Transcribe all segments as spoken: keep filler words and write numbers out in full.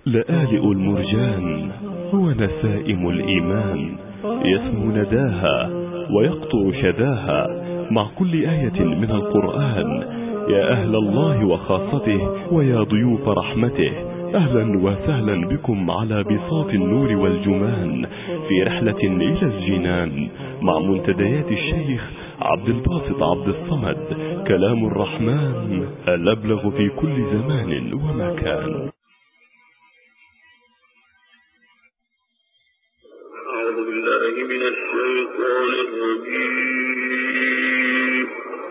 لآلئ المرجان هو نسائم الإيمان، يسمو نداها ويقطر شداها مع كل آية من القرآن. يا أهل الله وخاصته ويا ضيوف رحمته، أهلا وسهلا بكم على بساط النور والجمان في رحلة إلى الجنان مع منتديات الشيخ عبد الباسط عبد الصمد. كلام الرحمن الأبلغ في كل زمان ومكان. أعوذ بالله من الشيطان الرجيم.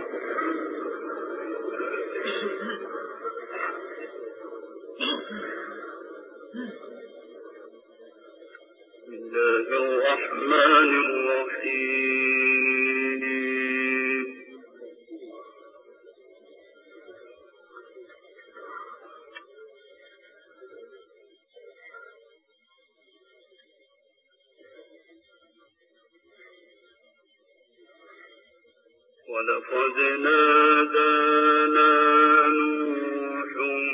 بسم الله الرحمن الرحيم. ولقد نادانا نوح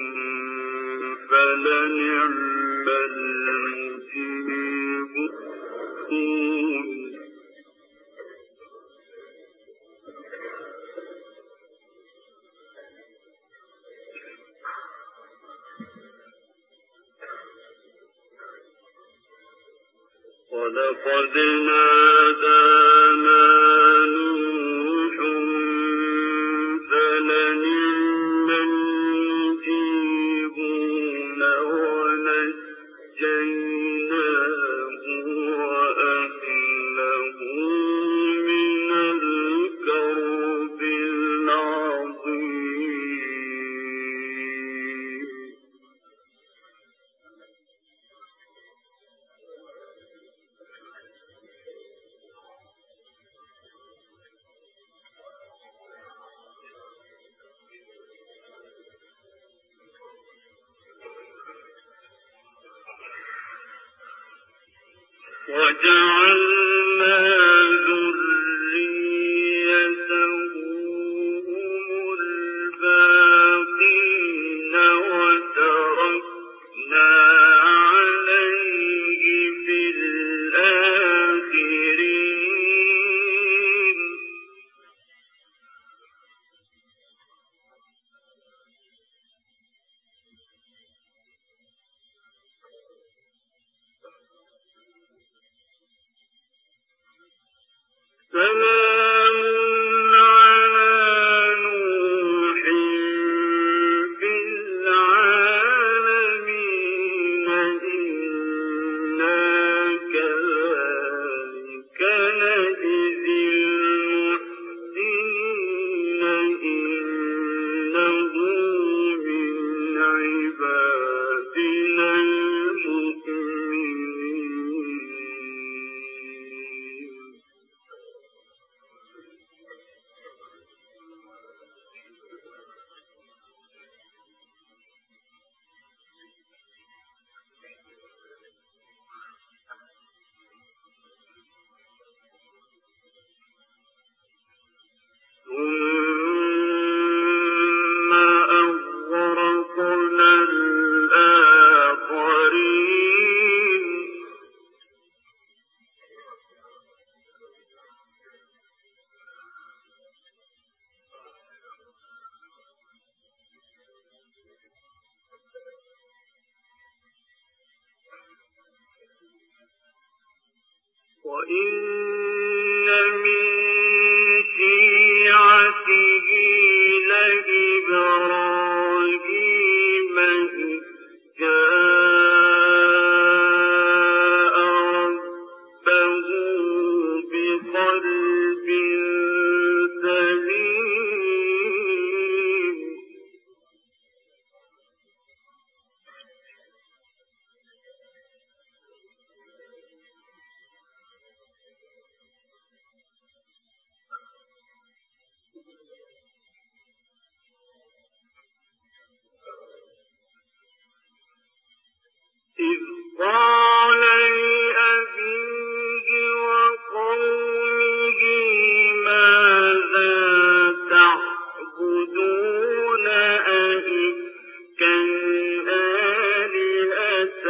فلنعم المجيبون. ولقد نادانا نوح فلنعم المجيبون ونجيناه وأهله من الكرب العظيم. وجعلنا ذريته هم الباقين وتركنا عليه في الآخرين. سلام على نوح في العالمين إنا كذلك نجزي المحسنين إنه من عبادنا المؤمنين. ثم أغرقنا الآخرين. وإن من شيعته لإبراهيم إذ جاء ربه بقلب سليم. إذ قال لأبيه وقومه ماذا تعبدون أئفكا آلهة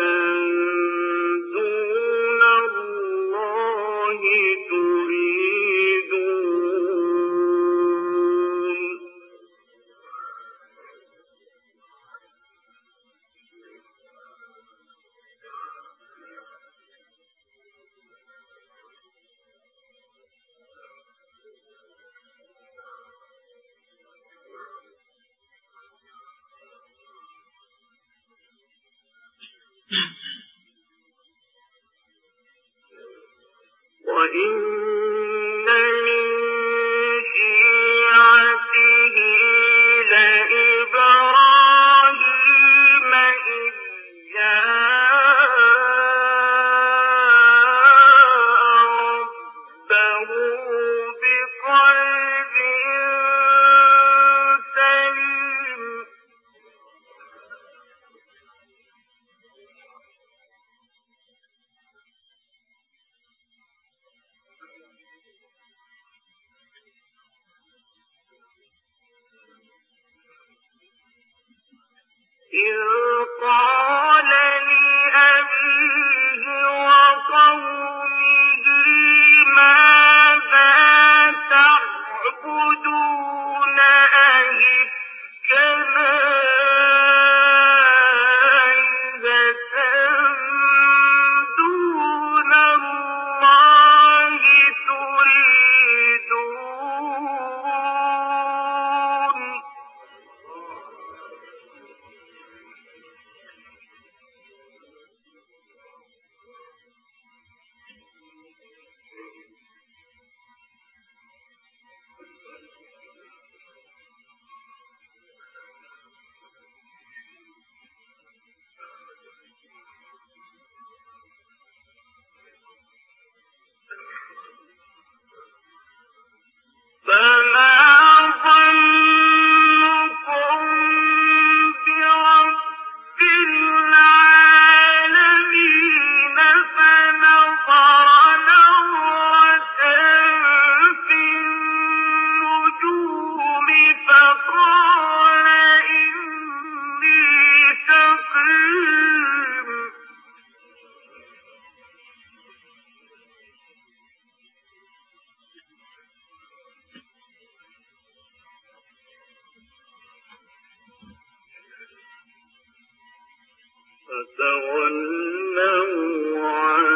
فتولوا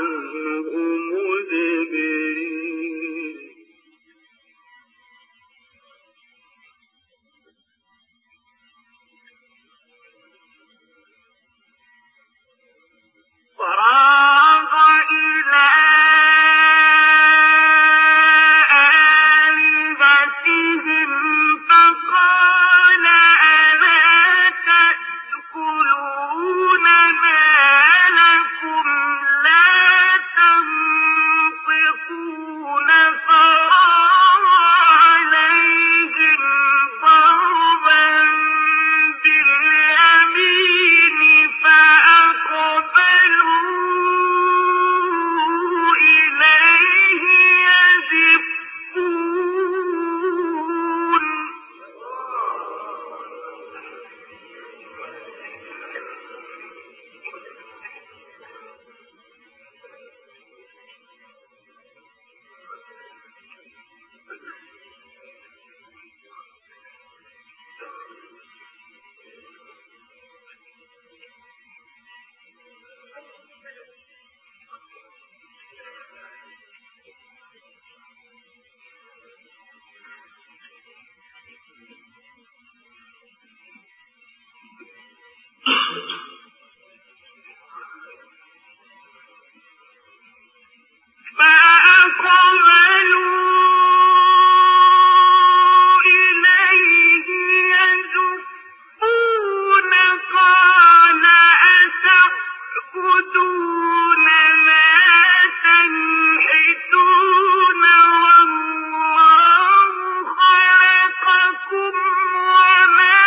عنه مدبرين. فراغ إلى آلهتهم فقال ألا تأكلون ما لكم لا تنطقون فراغ عليهم ضربا باليمين فأقبلوا إليه يزفون. فأقبلوا إليه يزفون. قال أتعبدون ما تنحتون والله خلقكم وما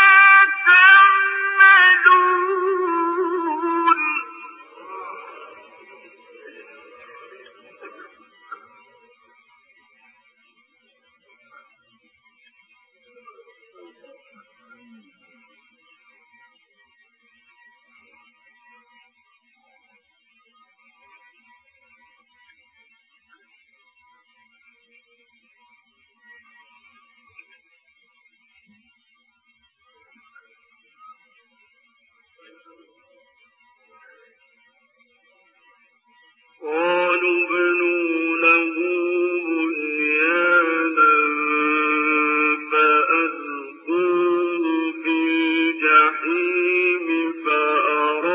تعملون. قالوا ابنوا له بنيانا فألقوه في الجحيم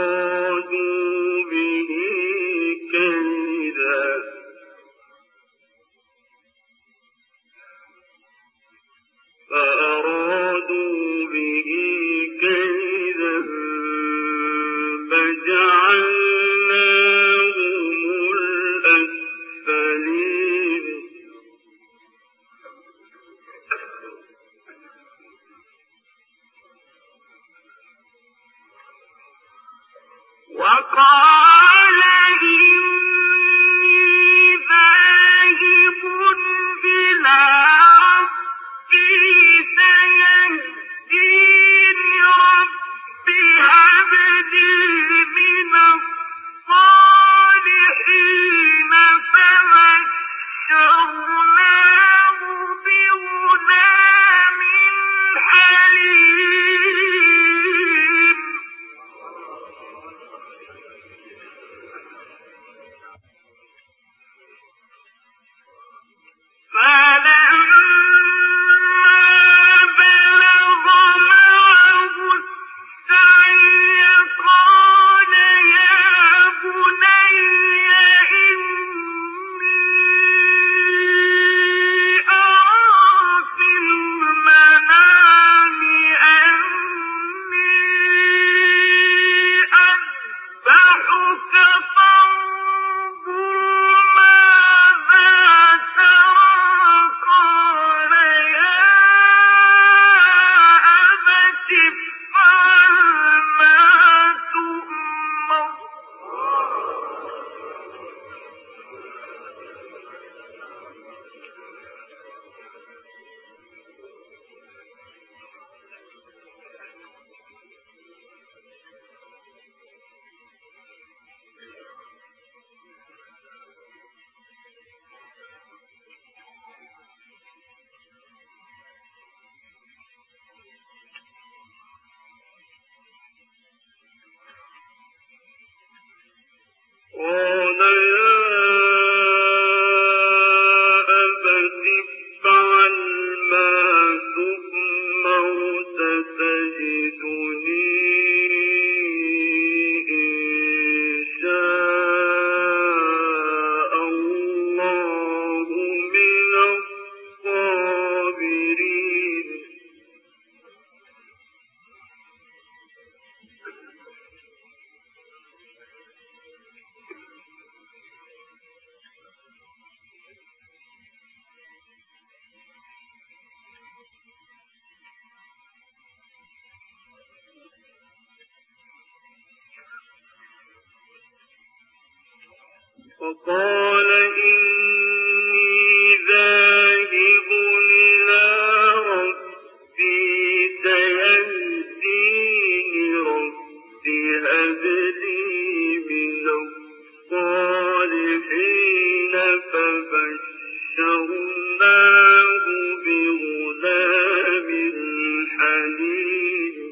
فأرادوا به كيدا وقال إني ذاهب إلى ربي سيهدين رب هب لي من الصالحين فبشرناه بغلام حليم. قال يا أبت افعل ما تؤمر ستجدني إن شاء الله من الصابرين. فقال إني ذاهب إلى ربي سيهدين رب هب لي من الصالحين فبشرناه بغلام حليم.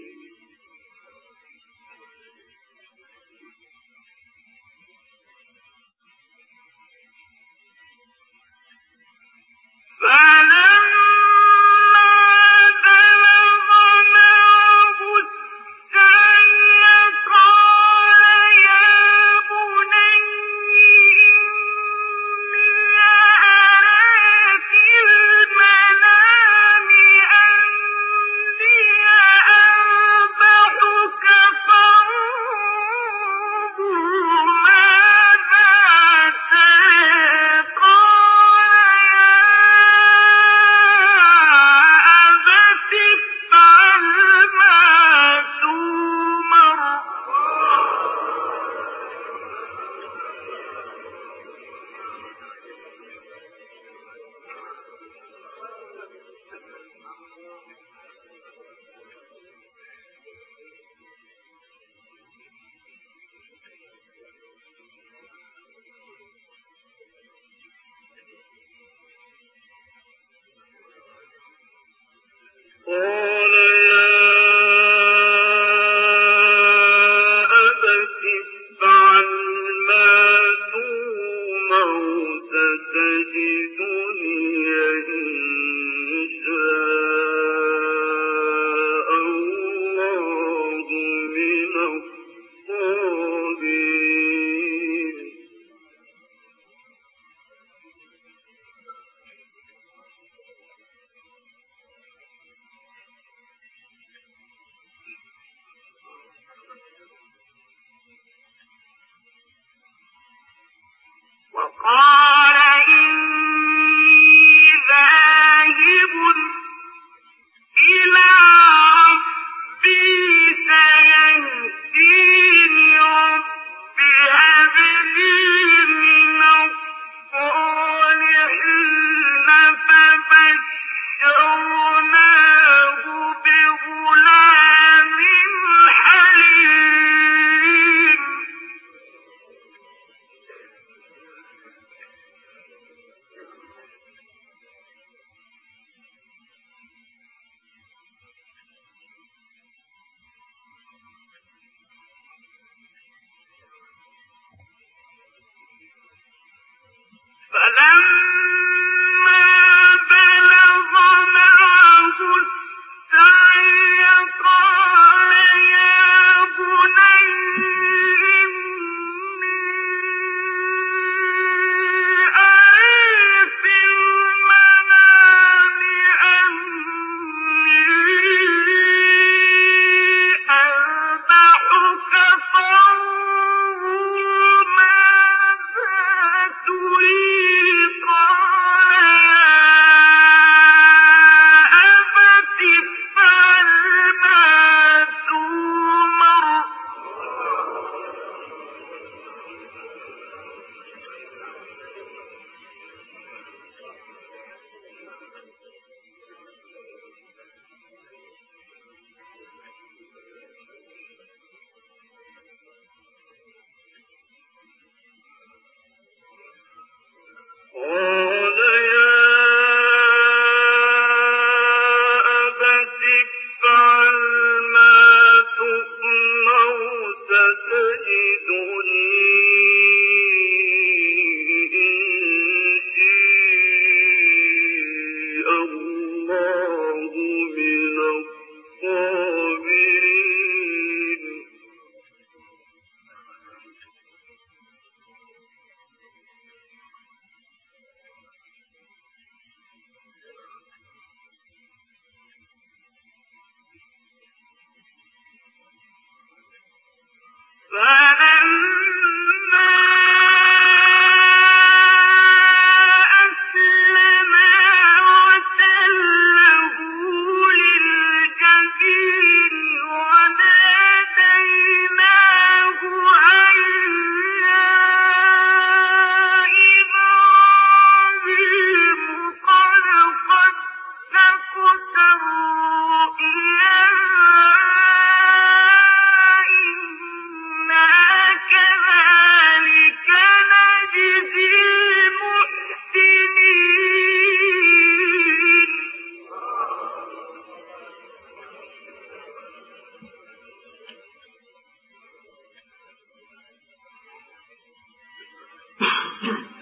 فلما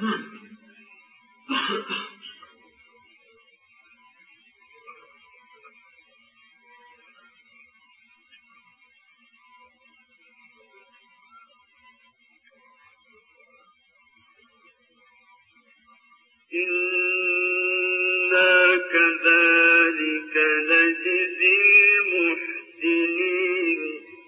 إنا كذلك نجزي المحسنين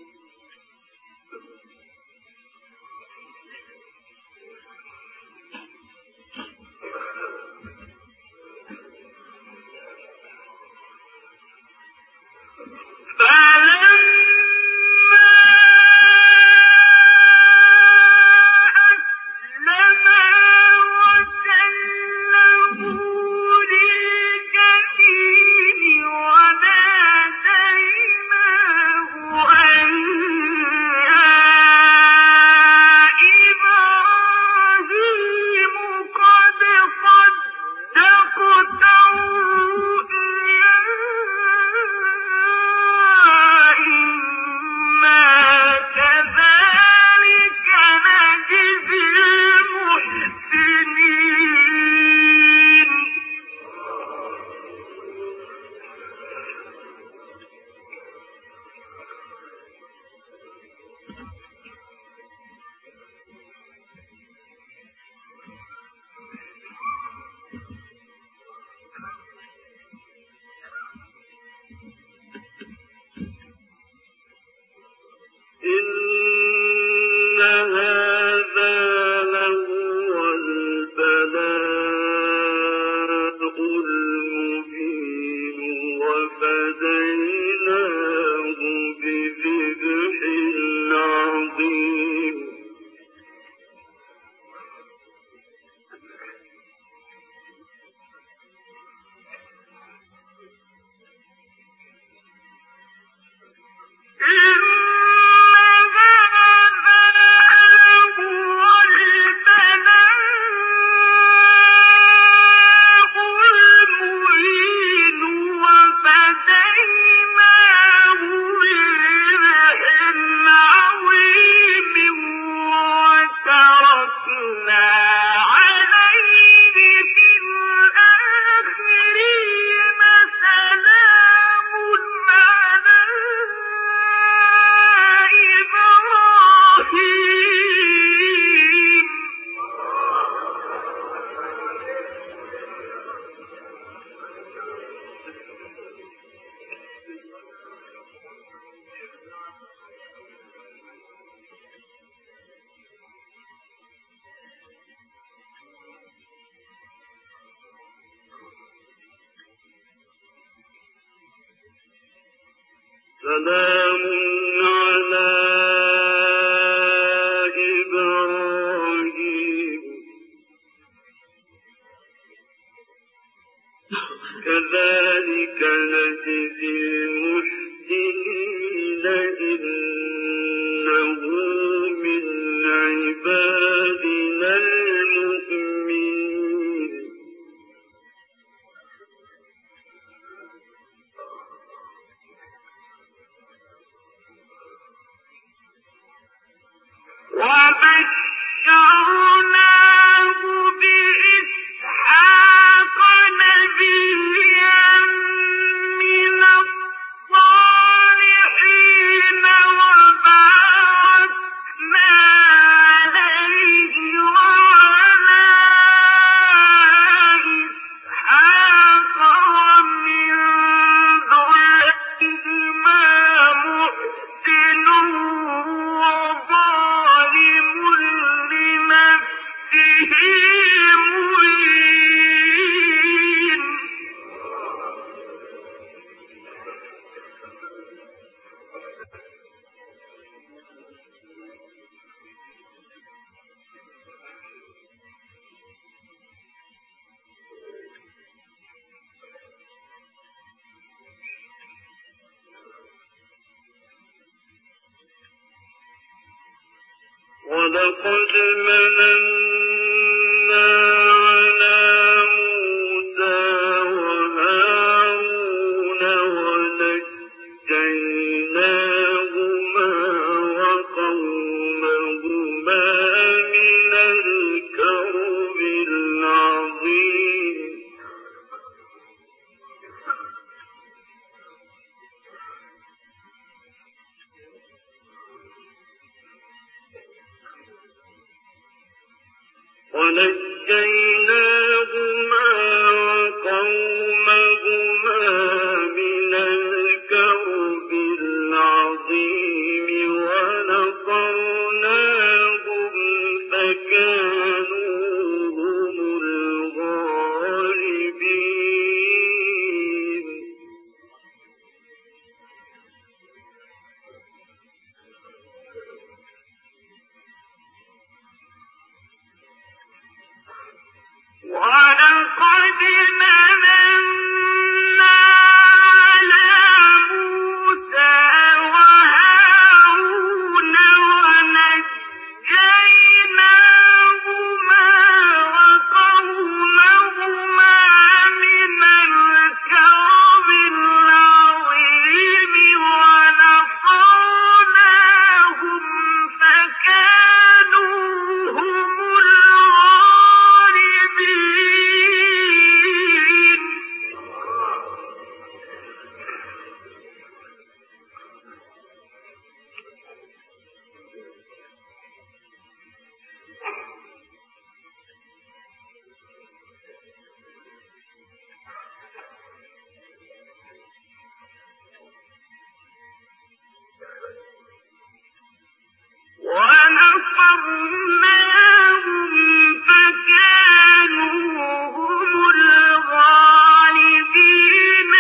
إن هذا لهو البلاء المبين وفديناه بذبح عظيم سلام على إبراهيم كذلك نجزي المحسنين إنه من عبادنا المؤمنين وبشرناه بإسحاق نبيا من الصالحين وباركنا عليه وعلى إسحاق ومن ذريتهما محسن وظالم لنفسه مبين ولقد مننا على موسى وهارون ونجيناهما وقومهما من الكرب ونجيناهما وقومهما من الكرب العظيم ونصرناهم فكانوا هم الغالبين. ولقد مننا على موسى وهارون ونجيناهما وقومهما من الكرب العظيم ونصرناهم فكانوا هم الغالبين. ونصرناهم فكانوا هم الغالبين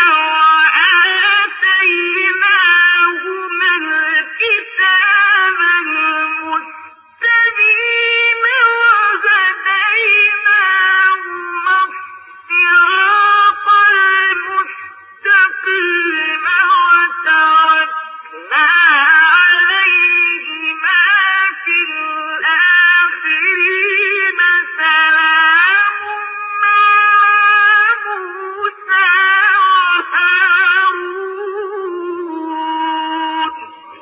وآتيناهما الكتاب المستبين وهديناهما الصراط المستقيم وتركنا عليهما في الآخرين سلام على موسى وهارون.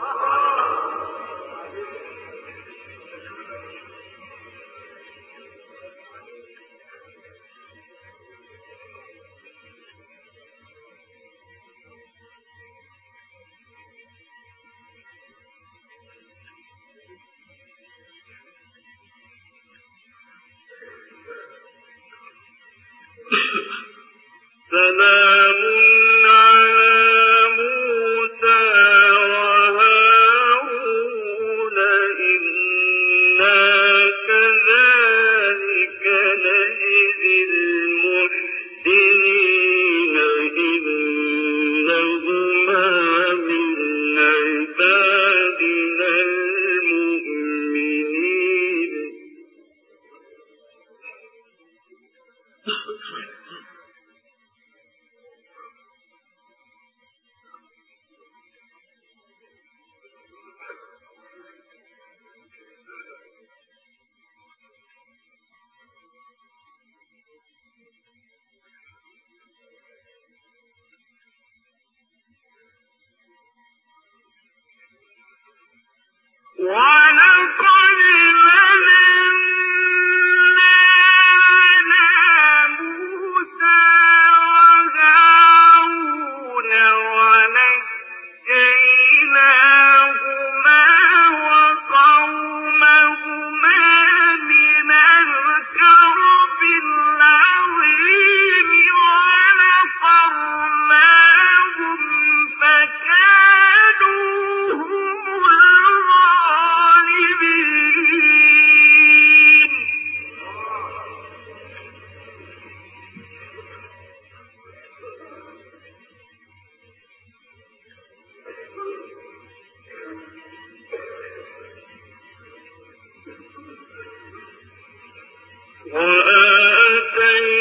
سلام على موسى وهارون إنا كذلك نجزي المحسنين إنهما من عبادنا المؤمنين. ولقد مننا على موسى وهارون ونجيناهما وقومهما من الكرب العظيم ونصرناهم فكانوا هم الغالبين. وآتيناهما